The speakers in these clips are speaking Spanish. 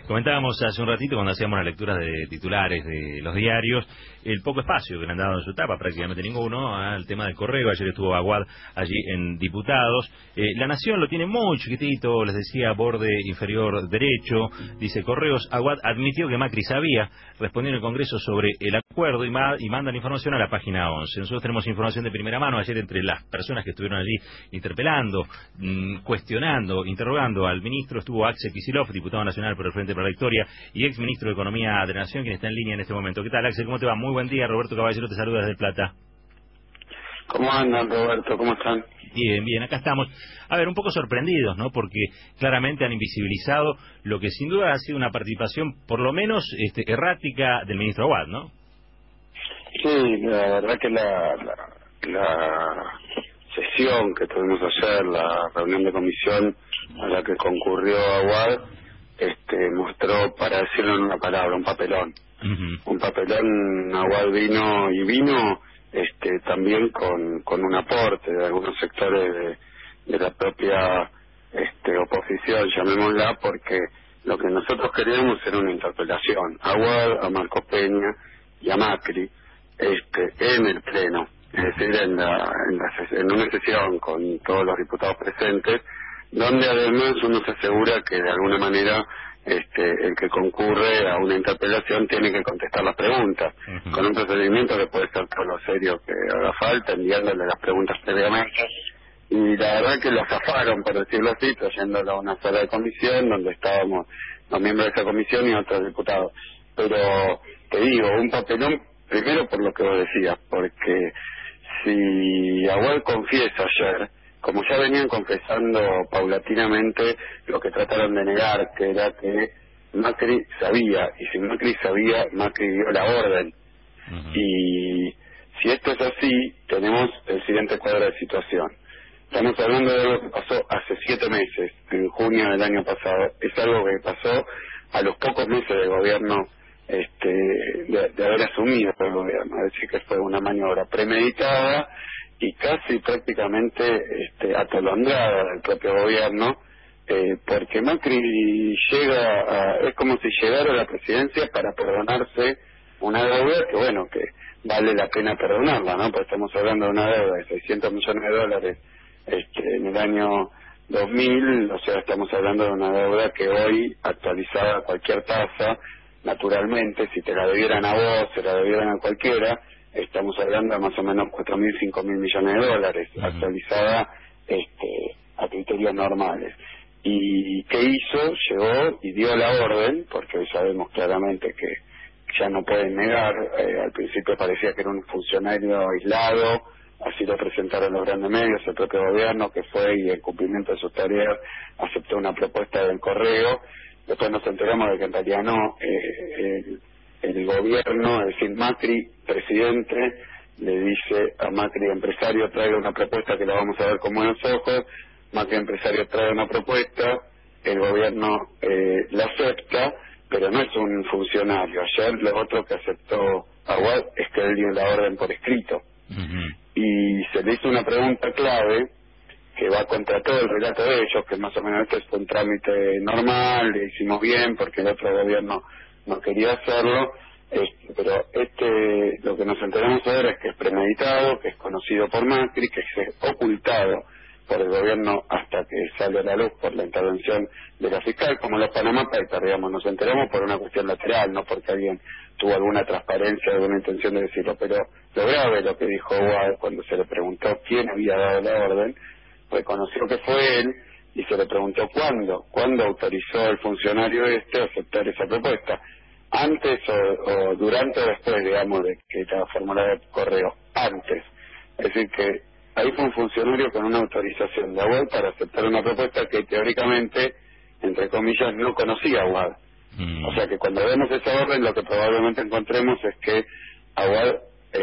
Comentábamos hace un ratito, cuando hacíamos las lecturas de titulares de los diarios, el poco espacio que le han dado en su etapa, prácticamente ninguno, al tema del correo. Ayer estuvo Aguad allí en Diputados. La Nación lo tiene muy chiquitito, les decía, borde inferior derecho. Dice: Correos, Aguad admitió que Macri sabía, respondió en el Congreso sobre el acuerdo y mandan información a la página 11. Nosotros tenemos información de primera mano. Ayer, entre las personas que estuvieron allí interpelando, cuestionando, interrogando al ministro, estuvo Axel Kicillof, diputado nacional por el Frente para la Victoria y ex ministro de Economía de la Nación, quien está en línea en este momento. ¿Qué tal, Axel? ¿Cómo te va? Muy buen día. Roberto Caballero te saluda desde El Plata. ¿Cómo andan, Roberto? ¿Cómo están? Bien, bien, acá estamos. A ver, un poco sorprendidos, ¿no? Porque claramente han invisibilizado lo que sin duda ha sido una participación, por lo menos, errática del ministro Aguad, ¿no? Sí, la verdad que la sesión que tuvimos ayer, la reunión de comisión a la que concurrió Aguad, mostró, para decirlo en una palabra, un papelón. Un papelón. Aguad vino también con un aporte de algunos sectores de la propia oposición, llamémosla, porque lo que nosotros queríamos era una interpelación a Aguad, a Marcos Peña y a Macri en el pleno, es decir, en una sesión con todos los diputados presentes, donde además uno se asegura que de alguna manera el que concurre a una interpelación tiene que contestar las preguntas, con un procedimiento que puede ser todo lo serio que haga falta, enviándole las preguntas previamente. Y la verdad que lo zafaron, por decirlo así, trayéndolo a una sala de comisión donde estábamos los miembros de esa comisión y otros diputados. Pero te digo, un papelón, primero por lo que vos decías, porque si Aguad confiesa ayer, como ya venían confesando paulatinamente, lo que trataron de negar, que era que Macri sabía, y si Macri sabía, Macri dio la orden. Y si esto es así, tenemos el siguiente cuadro de situación. Estamos hablando de algo que pasó hace 7 meses, en junio del año pasado. Es algo que pasó a los pocos meses de gobierno, de haber asumido el gobierno. Es decir, que fue una maniobra premeditada y casi prácticamente atolondrada del propio gobierno, porque Macri es como si llegara a la presidencia para perdonarse una deuda que, bueno, que vale la pena perdonarla, ¿no? Pues estamos hablando de una deuda de $600 millones en el año 2000, o sea, estamos hablando de una deuda que hoy, actualizada a cualquier tasa, naturalmente, si te la debieran a vos, se la debieran a cualquiera, estamos hablando de más o menos 4.000, 5.000 millones de dólares, actualizada a criterios normales. ¿Y qué hizo? Llegó y dio la orden, porque hoy sabemos claramente que ya no pueden negar, al principio parecía que era un funcionario aislado, así lo presentaron los grandes medios, el propio gobierno, que fue y en cumplimiento de sus tareas aceptó una propuesta del correo. Después nos enteramos de que en realidad no, el gobierno, es decir, Macri, presidente, le dice a Macri, empresario, traiga una propuesta que la vamos a ver con buenos ojos. Macri, empresario, trae una propuesta, el gobierno la acepta, pero no es un funcionario. Ayer lo otro que aceptó Aguad es que él dio la orden por escrito. Y se le hizo una pregunta clave que va contra todo el relato de ellos, que más o menos esto es un trámite normal, le hicimos bien porque el otro gobierno no quería hacerlo, pero lo que nos enteramos ahora es que es premeditado, que es conocido por Macri, que es ocultado por el gobierno hasta que sale a la luz por la intervención de la fiscal, como los Panama Papers, digamos, nos enteramos por una cuestión lateral, no porque alguien tuvo alguna transparencia, alguna intención de decirlo, pero lo grave lo que dijo Aguad cuando se le preguntó quién había dado la orden, reconoció que fue él y se le preguntó cuándo autorizó el funcionario a aceptar esa propuesta, antes o durante o después, digamos, de que la formulada de correo, antes. Es decir, que ahí fue un funcionario con una autorización de Aguad para aceptar una propuesta que teóricamente, entre comillas, no conocía Aguad. O sea que cuando vemos esa orden, lo que probablemente encontremos es que Aguad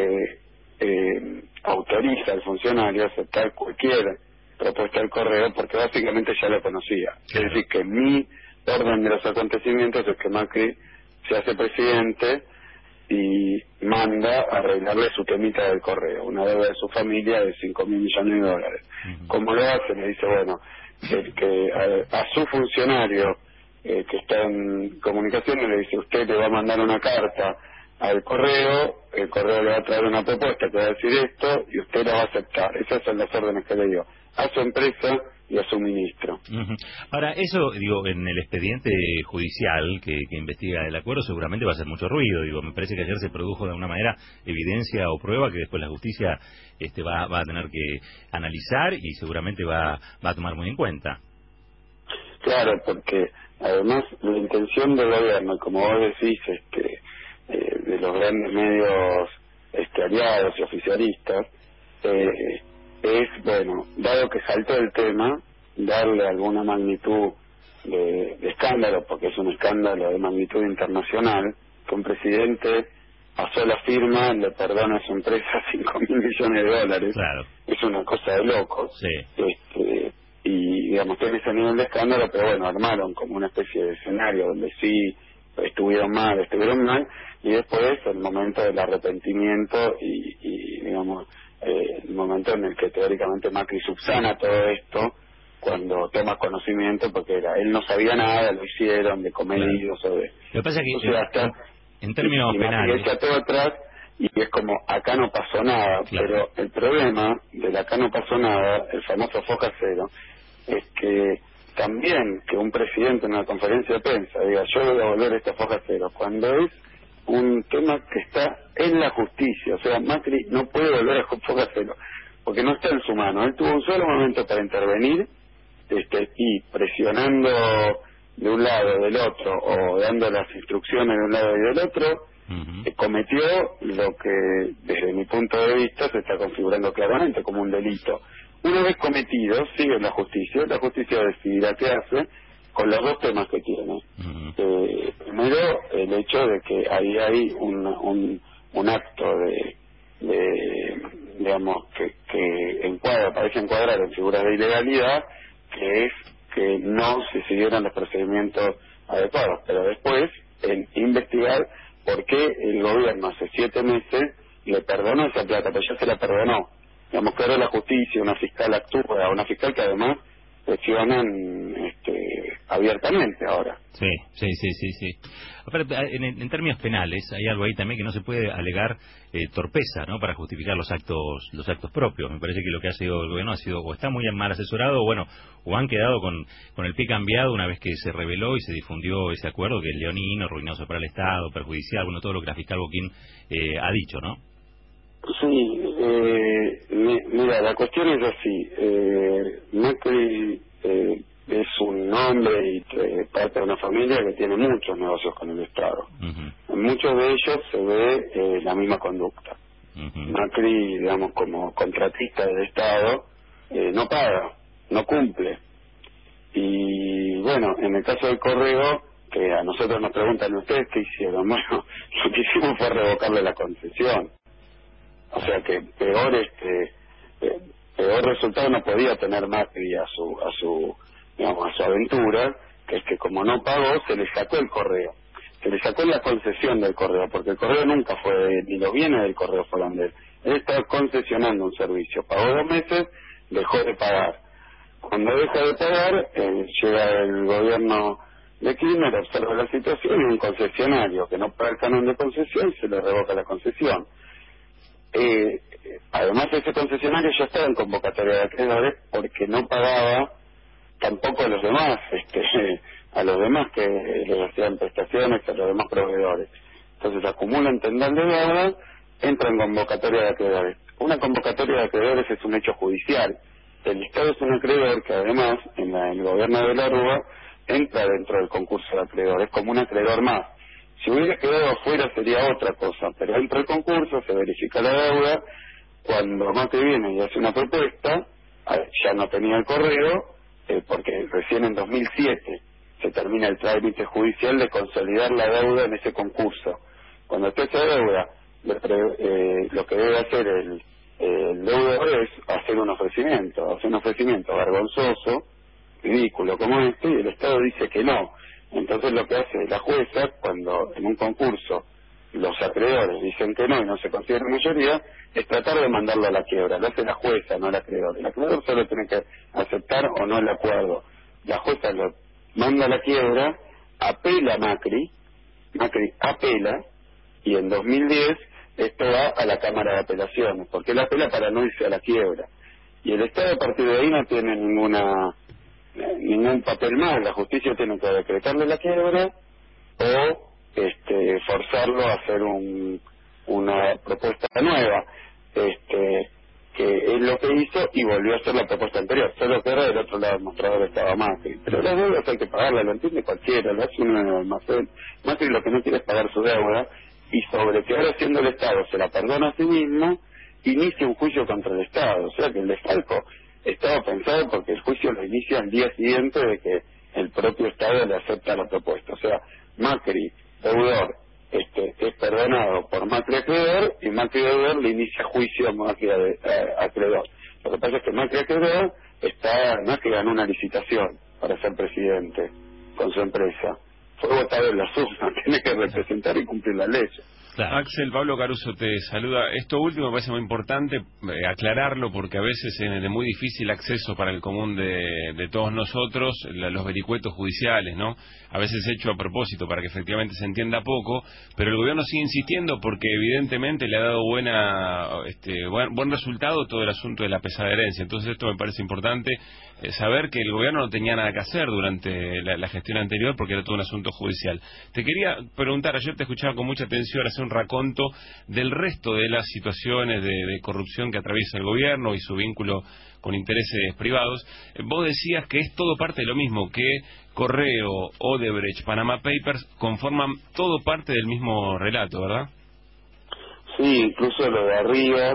autoriza al funcionario a aceptar cualquier propuesta del correo porque básicamente ya lo conocía. Es decir, que mi orden de los acontecimientos es que Macri se hace presidente y manda a arreglarle su temita del correo, una deuda de su familia de 5.000 millones de dólares. ¿Cómo lo hace? Me dice, bueno, que a su funcionario que está en comunicación y le dice: usted le va a mandar una carta al correo, el correo le va a traer una propuesta que va a decir esto y usted la va a aceptar. Esas son las órdenes que le dio a su empresa y a su ministro. Ahora, eso, digo, en el expediente judicial que investiga el acuerdo seguramente va a hacer mucho ruido. Digo, me parece que ayer se produjo de alguna manera evidencia o prueba que después la justicia va a tener que analizar y seguramente va a tomar muy en cuenta. Claro, porque además la intención del gobierno, como vos decís, de los grandes medios aliados y oficialistas, es, bueno, dado que saltó el tema, darle alguna magnitud de escándalo, porque es un escándalo de magnitud internacional, que un presidente a sola firma le perdona a su empresa $5.000 millones. Claro. Es una cosa de locos. Sí. Y digamos, tiene ese nivel de escándalo, pero bueno, armaron como una especie de escenario donde sí estuvieron mal, y después el momento del arrepentimiento y digamos, el momento en el que teóricamente Macri subsana todo esto, cuando toma conocimiento, porque él no sabía nada, lo hicieron de comedidos. Claro. O de... Lo que pasa es que, o sea, hasta, en términos penales... Macri echa todo atrás y es como, acá no pasó nada. Claro. Pero el problema del acá no pasó nada, el famoso foja cero, es que también que un presidente en una conferencia de prensa diga: yo voy a volver a esta foja cero, cuando es un tema que está en la justicia. O sea, Macri no puede volver a foja cero porque no está en su mano. Él tuvo un solo momento para intervenir, y presionando de un lado o del otro, o dando las instrucciones de un lado y del otro, cometió lo que desde mi punto de vista se está configurando claramente como un delito. Una vez cometido, sigue la justicia decidirá qué hace con los dos temas que tiene. Primero, el hecho de que ahí hay un acto digamos, que parece encuadrar en figuras de ilegalidad, que es que no se siguieron los procedimientos adecuados, pero después en investigar por qué el gobierno hace 7 meses le perdonó esa plata, pero ya se la perdonó. Digamos que ahora la justicia, una fiscal actúa, una fiscal que además presionan abiertamente ahora. Sí. Aparte, en términos penales hay algo ahí también que no se puede alegar torpeza, ¿no?, para justificar los actos propios. Me parece que lo que ha sido el gobierno ha sido o está muy mal asesorado, o han quedado con el pie cambiado una vez que se reveló y se difundió ese acuerdo que es leonino, ruinoso para el Estado, perjudicial, todo lo que la fiscal Boquín ha dicho, ¿no? Sí, mira, la cuestión es así. Macri es un hombre y parte de una familia que tiene muchos negocios con el Estado. En muchos de ellos se ve la misma conducta. Macri, digamos, como contratista del Estado, no paga, no cumple. Y bueno, en el caso del Correo, que a nosotros nos preguntan: ¿ustedes qué hicieron? Bueno, lo que hicimos fue revocarle la concesión. O sea que peor resultado no podía tener Macri a su aventura, que es que como no pagó, se le sacó el Correo, se le sacó la concesión del Correo, porque el Correo nunca fue de él, ni los bienes del Correo fueron de él. Él estaba concesionando un servicio, pagó 2 meses, dejó de pagar. Cuando deja de pagar, llega el gobierno de Kirchner, observa la situación, y un concesionario que no paga el canon de concesión se le revoca la concesión. Además, ese concesionario ya estaba en convocatoria de acreedores porque no pagaba tampoco a los demás, a los demás que les hacían prestaciones, a los demás proveedores. Entonces acumula un tendal de deuda, entra en convocatoria de acreedores. Una convocatoria de acreedores es un hecho judicial. El Estado es un acreedor que además en el gobierno de la Rúa entra dentro del concurso de acreedores como un acreedor más. Si hubiera quedado afuera sería otra cosa, pero entra el concurso, se verifica la deuda. Cuando Macri viene y hace una propuesta, ya no tenía el Correo, porque recién en 2007 se termina el trámite judicial de consolidar la deuda en ese concurso. Cuando esté esa deuda, lo que debe hacer el deudor es hacer un ofrecimiento vergonzoso, ridículo como y el Estado dice que no. Entonces lo que hace la jueza, cuando en un concurso los acreedores dicen que no y no se considera mayoría, es tratar de mandarlo a la quiebra. Lo hace la jueza, no el acreedor. El acreedor solo tiene que aceptar o no el acuerdo. La jueza lo manda a la quiebra apela Macri apela, y en 2010 esto va a la Cámara de Apelaciones, porque él apela para no irse a la quiebra. Y el Estado a partir de ahí no tiene ningún papel más. La justicia tiene que decretarle la quiebra o forzarlo a hacer una propuesta nueva, que es lo que hizo, y volvió a hacer la propuesta anterior, solo que ahora del otro lado del mostrador estaba Macri. Pero las deudas hay que pagarlas, lo entiende cualquiera, lo hace uno en el almacén. Macri lo que no quiere es pagar su deuda, y sobre que ahora, siendo el Estado se la perdona a sí mismo, inicia un juicio contra el Estado. O sea que el desfalco estaba pensado porque el juicio lo inicia al día siguiente de que el propio Estado le acepta la propuesta. O sea, Macri, deudor, es perdonado por Macri acreedor, y Macri deudor le inicia juicio a Macri acreedor. Lo que pasa es que Macri acreedor no es que ganó una licitación para ser presidente con su empresa, fue votado en las urnas, tiene que representar y cumplir la ley. Claro. Axel, Pablo Caruso te saluda. Esto último me parece muy importante aclararlo, porque a veces es de muy difícil acceso para el común de todos nosotros los vericuetos judiciales, ¿no? A veces hecho a propósito para que efectivamente se entienda poco, pero el gobierno sigue insistiendo porque evidentemente le ha dado buen resultado todo el asunto de la pesada herencia. Entonces esto me parece importante, saber que el gobierno no tenía nada que hacer durante la gestión anterior porque era todo un asunto judicial. Te quería preguntar, ayer te escuchaba con mucha atención hacer un raconto del resto de las situaciones de corrupción que atraviesa el gobierno y su vínculo con intereses privados. Vos decías que es todo parte de lo mismo, que Correo, Odebrecht, Panama Papers conforman todo parte del mismo relato, ¿verdad? Sí, incluso lo de Arribas,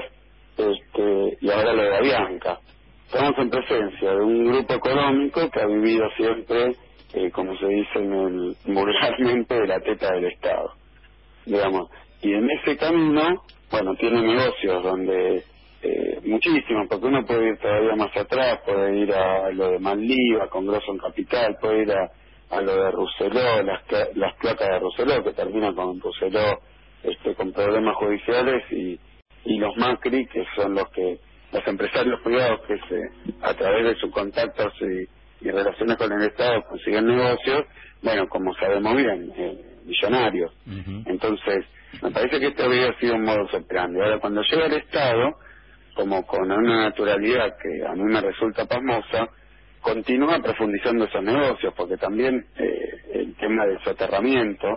y ahora lo de Avianca. Estamos en presencia de un grupo económico que ha vivido siempre, como se dice vulgarmente, de la teta del Estado, digamos. Y en ese camino, bueno, tiene negocios donde muchísimos, porque uno puede ir todavía más atrás, puede ir a lo de Manliva, con Grosso en Capital, puede ir a lo de Rousselot, las placas de Rousselot, que terminan con Rousselot con problemas judiciales, y los Macri, que son los empresarios privados que a través de sus contactos y relaciones con el Estado consiguen negocios, bueno, como sabemos bien, millonarios. Entonces, me parece que esto había sido un modus operandi. Ahora, cuando llega el Estado, como con una naturalidad que a mí me resulta pasmosa, continúa profundizando esos negocios, porque también el tema del soterramiento,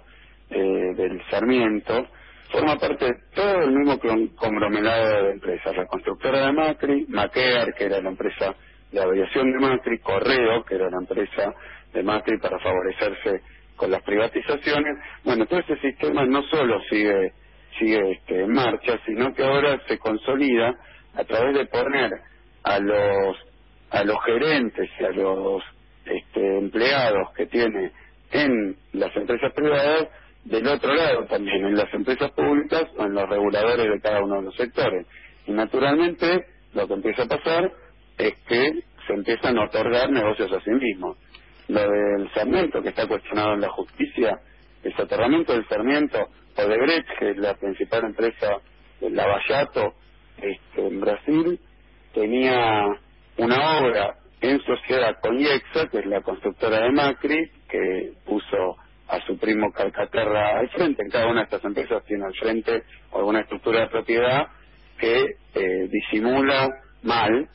del Sarmiento, forma parte de todo el mismo conglomerado de empresas. La constructora de Macri, Maquear, que era la empresa de aviación de Macri, Correo, que era la empresa de Macri para favorecerse con las privatizaciones. Bueno, todo ese sistema no solo sigue en marcha, sino que ahora se consolida a través de poner a los gerentes y a los empleados que tiene en las empresas privadas del otro lado también, en las empresas públicas o en los reguladores de cada uno de los sectores. Y naturalmente lo que empieza a pasar es que se empiezan a otorgar negocios a sí mismos. Lo del Sarmiento, que está cuestionado en la justicia, el soterramiento del Sarmiento, Odebrecht, que es la principal empresa de Lavallato en Brasil, tenía una obra en sociedad con IEXA, que es la constructora de Macri, que puso a su primo Calcaterra al frente. En cada una de estas empresas tiene al frente alguna estructura de propiedad que disimula mal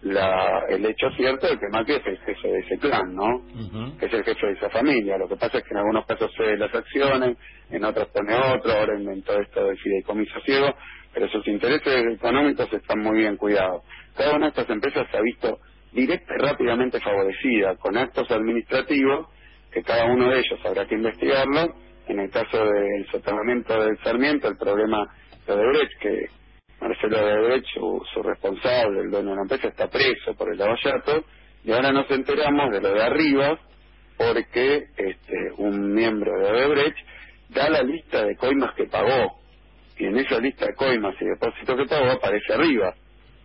el hecho cierto de que Macri es el jefe de ese clan, ¿no? Que es el jefe de esa familia. Lo que pasa es que en algunos casos cede las acciones, en otros pone otro, ahora inventó esto del fideicomiso ciego, pero sus intereses económicos están muy bien cuidados. Cada una de estas empresas se ha visto directa y rápidamente favorecida con actos administrativos, que cada uno de ellos habrá que investigarlo. En el caso del soterramiento del Sarmiento, el problema de Odebrecht, que Marcelo Odebrecht, su responsable, el dueño de la empresa, está preso por el Lavallato, y ahora nos enteramos de lo de Arribas, porque un miembro de Odebrecht da la lista de coimas que pagó, y en esa lista de coimas y depósitos que pagó aparece Arribas.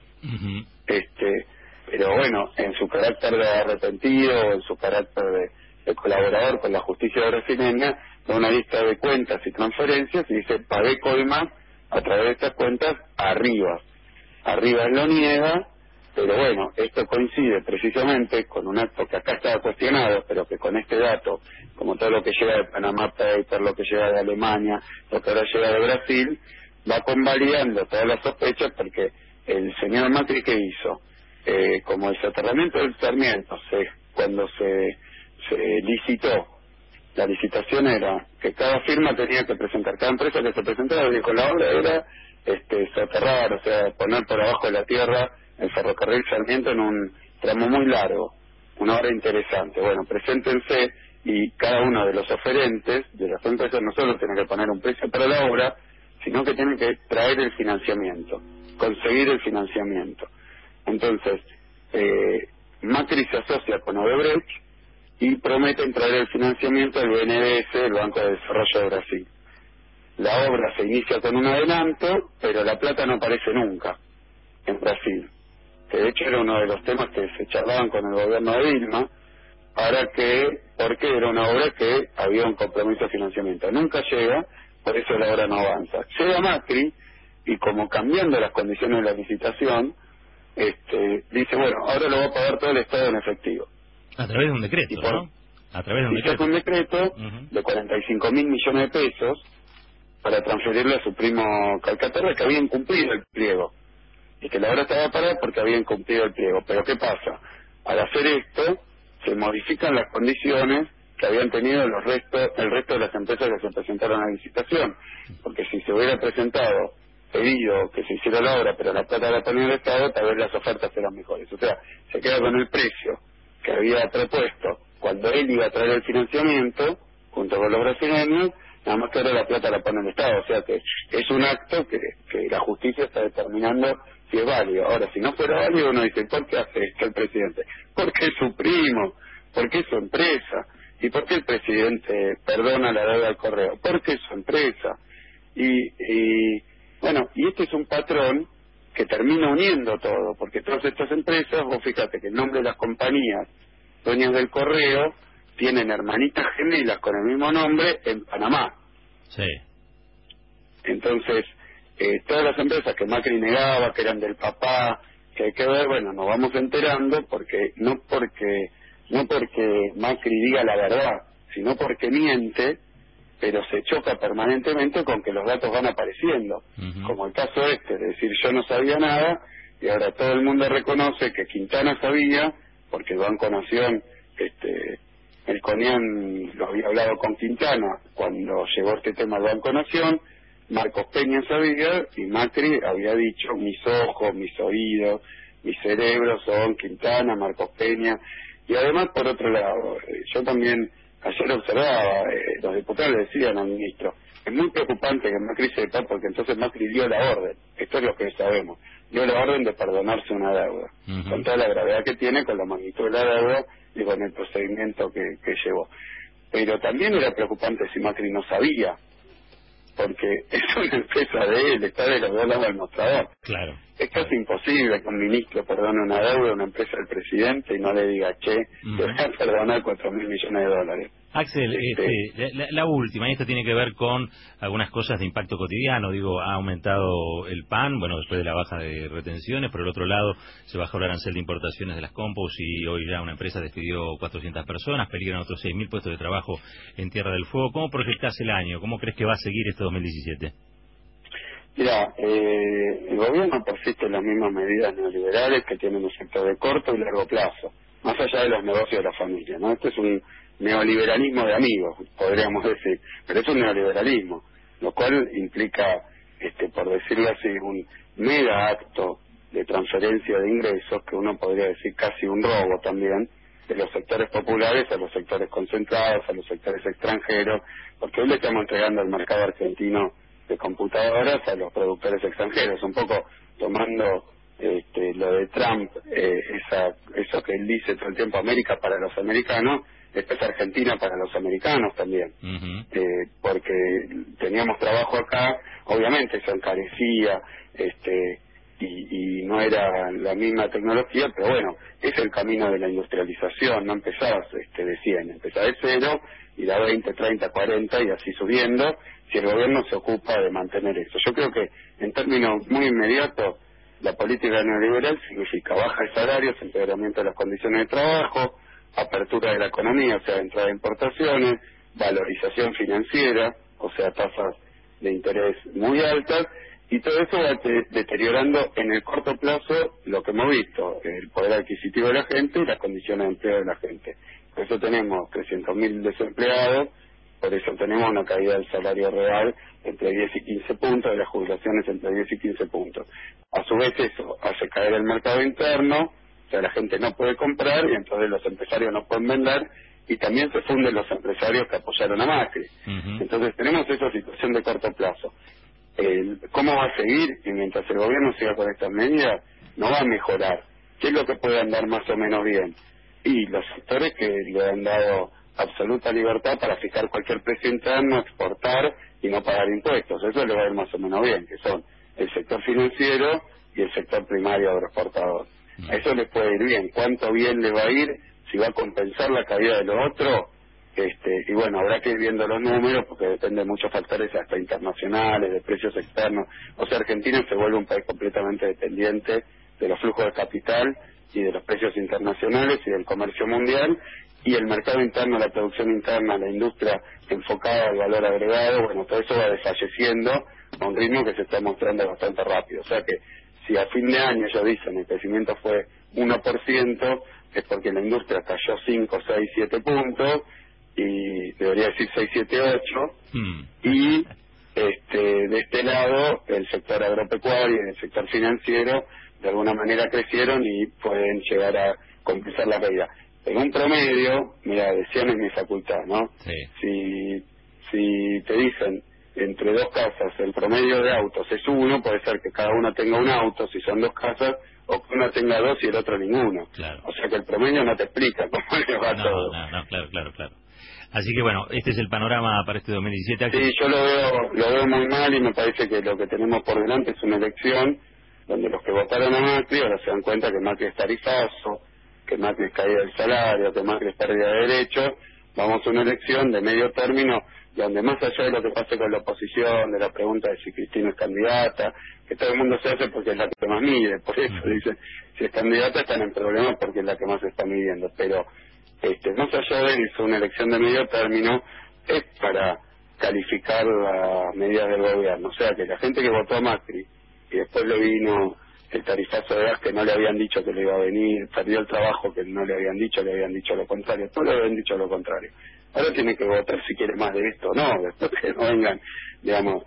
Pero bueno, en su carácter de arrepentido, en su carácter de colaborador con la justicia brasileña, da una lista de cuentas y transferencias y dice: pagué coimas a través de estas cuentas a Arribas. Arribas lo niega, Pero bueno, esto coincide precisamente con un acto que acá estaba cuestionado, pero que con este dato, como todo lo que llega de Panama Papers, lo que llega de Alemania, lo que ahora llega de Brasil, va convalidando todas las sospechas, porque el señor Macri, ¿qué hizo? Como el soterramiento del Sarmiento, cuando se licitó, la licitación era que cada firma tenía que presentar, cada empresa que se presentara, dijo, la obra era soterrar, o sea, poner por abajo de la tierra el ferrocarril Sarmiento en un tramo muy largo, una obra interesante. Bueno, preséntense, y cada uno de los oferentes de las empresas no solo tiene que poner un precio para la obra, sino que tiene que traer el financiamiento, conseguir el financiamiento. Entonces, Macri se asocia con Odebrecht y prometen traer el financiamiento del BNDES, el Banco de Desarrollo de Brasil. La obra se inicia con un adelanto, pero la plata no aparece nunca en Brasil, que de hecho era uno de los temas que se charlaban con el gobierno de Dilma, porque era una obra que había un compromiso de financiamiento. Nunca llega, por eso la obra no avanza. Llega Macri, y como cambiando las condiciones de la licitación, dice, bueno, ahora lo va a pagar todo el Estado en efectivo. A través de un decreto, ¿no? A través de un decreto. Hizo un decreto de 45.000 millones de pesos para transferirle a su primo Calcaterra, que había incumplido el pliego, y que la obra estaba parada porque había incumplido el pliego. Pero ¿qué pasa? Al hacer esto, se modifican las condiciones que habían tenido el resto de las empresas que se presentaron a la licitación, porque si se hubiera pedido que se hiciera la obra, pero la plata la ponía el Estado, tal vez las ofertas eran mejores. O sea, se queda con el precio que había propuesto cuando él iba a traer el financiamiento, junto con los brasileños, nada más que ahora la plata la pone el Estado. O sea que es un acto que la justicia está determinando si es válido. Ahora, si no fuera válido, uno dice, ¿por qué hace esto el presidente? Porque es su primo, porque es su empresa. ¿Y por qué el presidente perdona la deuda al correo? Porque es su empresa. Bueno, y este es un patrón que termina uniendo todo, porque todas estas empresas, vos fíjate que el nombre de las compañías dueñas del correo tienen hermanitas gemelas con el mismo nombre en Panamá. Sí. Entonces, todas las empresas que Macri negaba, que eran del papá, que hay que ver, bueno, nos vamos enterando, no porque Macri diga la verdad, sino porque miente, pero se choca permanentemente con que los datos van apareciendo, como el caso de decir, yo no sabía nada, y ahora todo el mundo reconoce que Quintana sabía, porque el Banco Nación, el CONIAN lo había hablado con Quintana cuando llegó este tema al Banco Nación, Marcos Peña sabía, y Macri había dicho, mis ojos, mis oídos, mis cerebros son Quintana, Marcos Peña, y además, por otro lado, yo también ayer observaba, los diputados le decían al ministro, es muy preocupante que Macri sepa, porque entonces Macri dio la orden, esto es lo que sabemos, dio la orden de perdonarse una deuda, con toda la gravedad que tiene, con la magnitud de la deuda y con el procedimiento que llevó. Pero también era preocupante si Macri no sabía, porque es una empresa de él, está de los dos lados del mostrador. Claro. Es casi imposible que un ministro perdone una deuda a una empresa del presidente y no le diga, che, te voy a perdonar 4.000 millones de dólares. Axel, la última, y esto tiene que ver con algunas cosas de impacto cotidiano. Digo, ha aumentado el pan, bueno, después de la baja de retenciones. Por el otro lado, se bajó el arancel de importaciones de las compos y hoy ya una empresa despidió 400 personas, peligran otros 6.000 puestos de trabajo en Tierra del Fuego. ¿Cómo proyectás el año? ¿Cómo crees que va a seguir este 2017? Mira, el gobierno persiste en las mismas medidas neoliberales que tienen un sector de corto y largo plazo, más allá de los negocios de la familia, ¿no? Este es un neoliberalismo de amigos, podríamos decir, pero es un neoliberalismo, lo cual implica, por decirlo así, un mega acto de transferencia de ingresos, que uno podría decir casi un robo también, de los sectores populares a los sectores concentrados, a los sectores extranjeros, porque hoy le estamos entregando al mercado argentino de computadoras a los productores extranjeros, un poco tomando lo de Trump, eso que él dice todo el tiempo, América para los americanos, esta es Argentina para los americanos también, porque teníamos trabajo acá, obviamente eso encarecía, y no era la misma tecnología, pero bueno, es el camino de la industrialización, no empezás de 100, empezás de 0 y da 20, 30, 40 y así subiendo, si el gobierno se ocupa de mantener eso. Yo creo que en términos muy inmediatos La política neoliberal significa baja de salarios, empeoramiento de las condiciones de trabajo, apertura de la economía, o sea, entrada de importaciones, valorización financiera, o sea, tasas de interés muy altas, y todo eso va deteriorando en el corto plazo lo que hemos visto, el poder adquisitivo de la gente y las condiciones de empleo de la gente. Por eso tenemos 300.000 desempleados, por eso tenemos una caída del salario real entre 10 y 15 puntos, de las jubilaciones entre 10 y 15 puntos. A su vez eso hace caer el mercado interno, o sea, la gente no puede comprar y entonces los empresarios no pueden vender, y también se funden los empresarios que apoyaron a Macri. Entonces tenemos esa situación de corto plazo. ¿Cómo va a seguir? Y mientras el gobierno siga con estas medidas, no va a mejorar. ¿Qué es lo que puede andar más o menos bien? Y los sectores que le han dado absoluta libertad para fijar cualquier precio interno, exportar y no pagar impuestos. Eso le va a ir más o menos bien, que son el sector financiero y el sector primario agroexportador. A eso les puede ir bien. ¿Cuánto bien le va a ir? Si va a compensar la caída de lo otro, y bueno, habrá que ir viendo los números porque depende de muchos factores hasta internacionales, de precios externos. O sea, Argentina se vuelve un país completamente dependiente de los flujos de capital y de los precios internacionales y del comercio mundial, y el mercado interno, la producción interna, la industria enfocada al valor agregado, bueno, todo eso va desfalleciendo a un ritmo que se está mostrando bastante rápido. O sea que si a fin de año ellos dicen el crecimiento fue 1%, es porque la industria cayó 5, 6, 7 puntos, y debería decir 6, 7, 8, y de este lado el sector agropecuario y el sector financiero de alguna manera crecieron y pueden llegar a compensar la caída. En un promedio, mira, decían en mi facultad, ¿no? Sí. Si te dicen entre dos casas el promedio de autos es 1, puede ser que cada uno tenga un auto, si son dos casas, o que uno tenga 2 y el otro ninguno. Claro. O sea que el promedio no te explica cómo le va todo. No, claro. Así que bueno, este es el panorama para este 2017. Sí, yo lo veo muy mal y me parece que lo que tenemos por delante es una elección donde los que votaron a Macri ahora se dan cuenta que Macri es tarifazo, que Macri es caída del salario, que Macri es pérdida de derechos. Vamos a una elección de medio término donde, más allá de lo que pase con la oposición, de la pregunta de si Cristina es candidata, que todo el mundo se hace porque es la que más mide, por eso dicen, si es candidata están en problemas porque es la que más se está midiendo, pero más allá de eso, una elección de medio término es para calificar las medidas del gobierno. O sea, que la gente que votó a Macri y después le vino el tarifazo de gas que no le habían dicho que le iba a venir, perdió el trabajo que no le habían dicho lo contrario, todos le habían dicho lo contrario. Ahora tiene que votar si quiere más de esto o no, después que no vengan, digamos,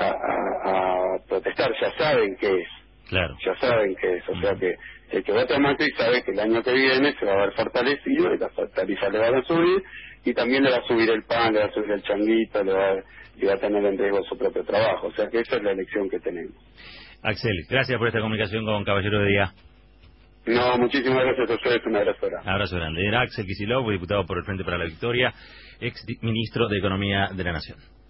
a protestar, ya saben qué es. Claro. Ya saben qué es, o sea que el que vota a Macri sabe que el año que viene se va a ver fortalecido y las tarifas le van a subir, y también le va a subir el pan, le va a subir el changuito, y va a tener en riesgo su propio trabajo. O sea que esa es la elección que tenemos. Axel, gracias por esta comunicación con Caballero de Día. No, muchísimas gracias a ustedes, un abrazo grande. Abrazo grande. Era Axel Kicillof, diputado por el Frente para la Victoria, ex ministro de Economía de la Nación.